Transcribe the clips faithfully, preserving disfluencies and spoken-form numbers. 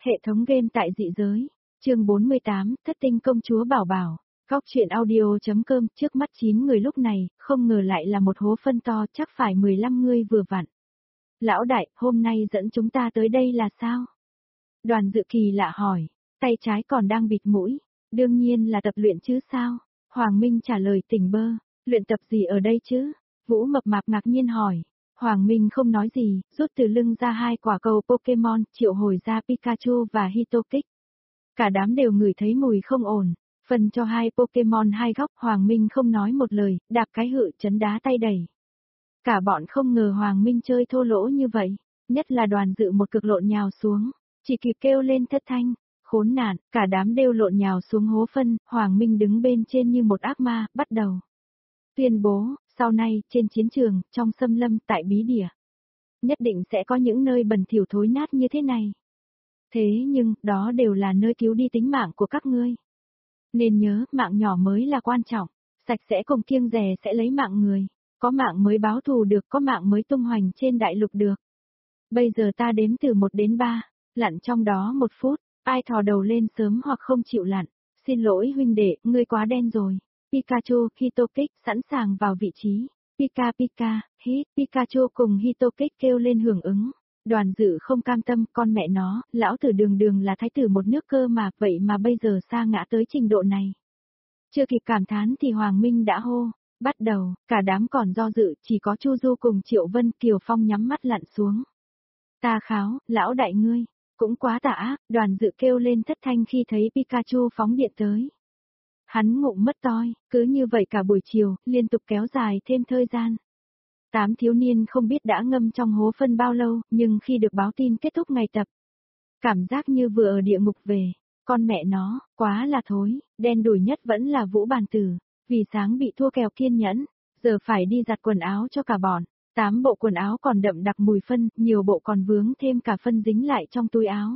Hệ thống game tại dị giới. Chương bốn mươi tám, Thất tinh công chúa bảo bảo. Góc truyện audio.com. Trước mắt chín người lúc này, không ngờ lại là một hố phân to, chắc phải mười lăm người vừa vặn. Lão đại, hôm nay dẫn chúng ta tới đây là sao? Đoàn Dự kỳ lạ hỏi, tay trái còn đang bịt mũi. Đương nhiên là tập luyện chứ sao? Hoàng Minh trả lời tỉnh bơ, luyện tập gì ở đây chứ? Vũ Mập Mạp ngạc nhiên hỏi. Hoàng Minh không nói gì, rút từ lưng ra hai quả cầu Pokemon, triệu hồi ra Pikachu và Hitokix. Cả đám đều ngửi thấy mùi không ổn, phân cho hai Pokemon hai góc, Hoàng Minh không nói một lời, đạp cái hự chấn đá tay đẩy. Cả bọn không ngờ Hoàng Minh chơi thô lỗ như vậy, nhất là Đoàn Dự một cực lộn nhào xuống, chỉ kịp kêu lên thất thanh, khốn nạn, cả đám đều lộn nhào xuống hố phân, Hoàng Minh đứng bên trên như một ác ma, bắt đầu tuyên bố, sau này, trên chiến trường, trong xâm lâm, tại bí địa, nhất định sẽ có những nơi bẩn thỉu thối nát như thế này. Thế nhưng, đó đều là nơi cứu đi tính mạng của các ngươi. Nên nhớ, mạng nhỏ mới là quan trọng, sạch sẽ cùng kiêng dè sẽ lấy mạng người, có mạng mới báo thù được, có mạng mới tung hoành trên đại lục được. Bây giờ ta đếm từ một đến ba, lặn trong đó một phút, ai thò đầu lên sớm hoặc không chịu lặn, xin lỗi huynh đệ, ngươi quá đen rồi. Pikachu, Hitokix sẵn sàng vào vị trí. Pika Pika, hít, Pikachu cùng Hitokix kêu lên hưởng ứng. Đoàn Dự không cam tâm, con mẹ nó, lão tử đường đường là thái tử một nước cơ mà, vậy mà bây giờ sa ngã tới trình độ này. Chưa kịp cảm thán thì Hoàng Minh đã hô, bắt đầu, cả đám còn do dự, chỉ có Chu Du cùng Triệu Vân Kiều Phong nhắm mắt lặn xuống. Ta kháo, lão đại ngươi, cũng quá tà ác, Đoàn Dự kêu lên thất thanh khi thấy Pikachu phóng điện tới. Hắn ngụm mất toi, cứ như vậy cả buổi chiều, liên tục kéo dài thêm thời gian. Tám thiếu niên không biết đã ngâm trong hố phân bao lâu, nhưng khi được báo tin kết thúc ngày tập, cảm giác như vừa ở địa ngục về, con mẹ nó, quá là thối, đen đủi nhất vẫn là Vũ Bàn Tử, vì sáng bị thua kèo kiên nhẫn, giờ phải đi giặt quần áo cho cả bọn, tám bộ quần áo còn đậm đặc mùi phân, nhiều bộ còn vướng thêm cả phân dính lại trong túi áo.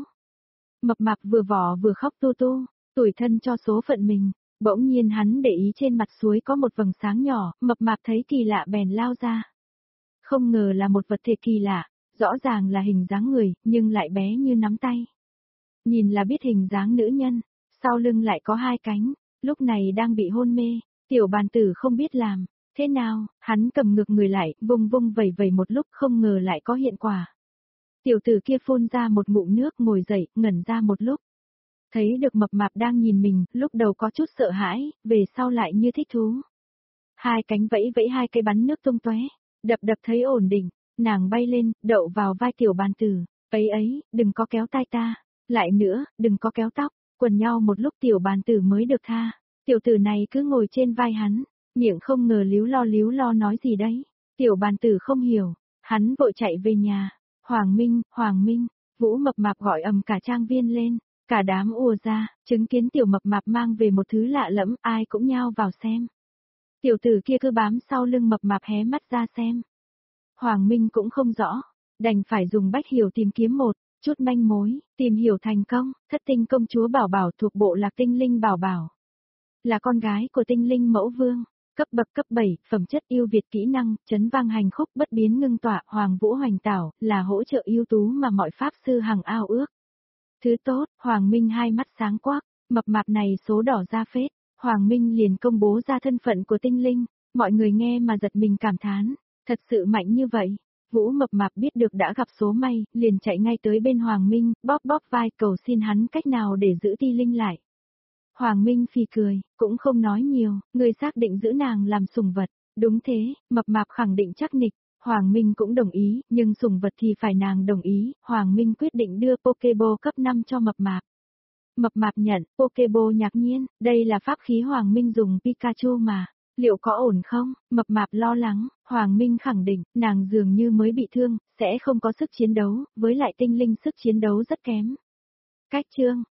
Mập Mạp vừa vỏ vừa khóc tu tu, tủi thân cho số phận mình. Bỗng nhiên hắn để ý trên mặt suối có một vầng sáng nhỏ, Mập Mạp thấy kỳ lạ bèn lao ra. Không ngờ là một vật thể kỳ lạ, rõ ràng là hình dáng người, nhưng lại bé như nắm tay. Nhìn là biết hình dáng nữ nhân, sau lưng lại có hai cánh, lúc này đang bị hôn mê, Tiểu Bàn Tử không biết làm, thế nào, hắn cầm ngược người lại, vung vung vẩy vẩy một lúc không ngờ lại có hiện quả. Tiểu tử kia phun ra một ngụm nước ngồi dậy, ngẩn ra một lúc. Thấy được Mập Mạp đang nhìn mình, lúc đầu có chút sợ hãi, về sau lại như thích thú. Hai cánh vẫy vẫy hai cây bắn nước tung tóe, đập đập thấy ổn định, nàng bay lên, đậu vào vai Tiểu Bàn Tử, ấy ấy, đừng có kéo tai ta, lại nữa, đừng có kéo tóc, quần nhau một lúc Tiểu Bàn Tử mới được tha. Tiểu tử này cứ ngồi trên vai hắn, miệng không ngờ líu lo líu lo nói gì đấy, Tiểu Bàn Tử không hiểu, hắn vội chạy về nhà. Hoàng Minh, Hoàng Minh, Vũ Mập Mạp gọi ầm cả trang viên lên. Cả đám ùa ra, chứng kiến Tiểu Mập Mạp mang về một thứ lạ lẫm, ai cũng nhao vào xem. Tiểu tử kia cứ bám sau lưng Mập Mạp hé mắt ra xem. Hoàng Minh cũng không rõ, đành phải dùng bách hiểu tìm kiếm một chút manh mối, tìm hiểu thành công, thất tinh công chúa Bảo Bảo thuộc bộ lạc tinh linh Bảo Bảo. Là con gái của tinh linh mẫu vương, cấp bậc cấp bảy, phẩm chất yêu việt kỹ năng, chấn vang hành khúc bất biến ngưng tọa, Hoàng Vũ Hoành Tảo, là hỗ trợ ưu tú mà mọi pháp sư hằng ao ước. Thứ tốt, Hoàng Minh hai mắt sáng quắc, Mập Mạp này số đỏ ra phết, Hoàng Minh liền công bố ra thân phận của tinh linh, mọi người nghe mà giật mình cảm thán, thật sự mạnh như vậy. Vũ Mập Mạp biết được đã gặp số may, liền chạy ngay tới bên Hoàng Minh, bóp bóp vai cầu xin hắn cách nào để giữ ti linh lại. Hoàng Minh phì cười, cũng không nói nhiều, người xác định giữ nàng làm sủng vật, đúng thế, Mập Mạp khẳng định chắc nịch. Hoàng Minh cũng đồng ý, nhưng sủng vật thì phải nàng đồng ý, Hoàng Minh quyết định đưa Pokéball cấp năm cho Mập Mạp. Mập Mạp nhận, Pokéball ngạc nhiên, đây là pháp khí Hoàng Minh dùng Pikachu mà, liệu có ổn không? Mập Mạp lo lắng, Hoàng Minh khẳng định, nàng dường như mới bị thương, sẽ không có sức chiến đấu, với lại tinh linh sức chiến đấu rất kém. Cách chương,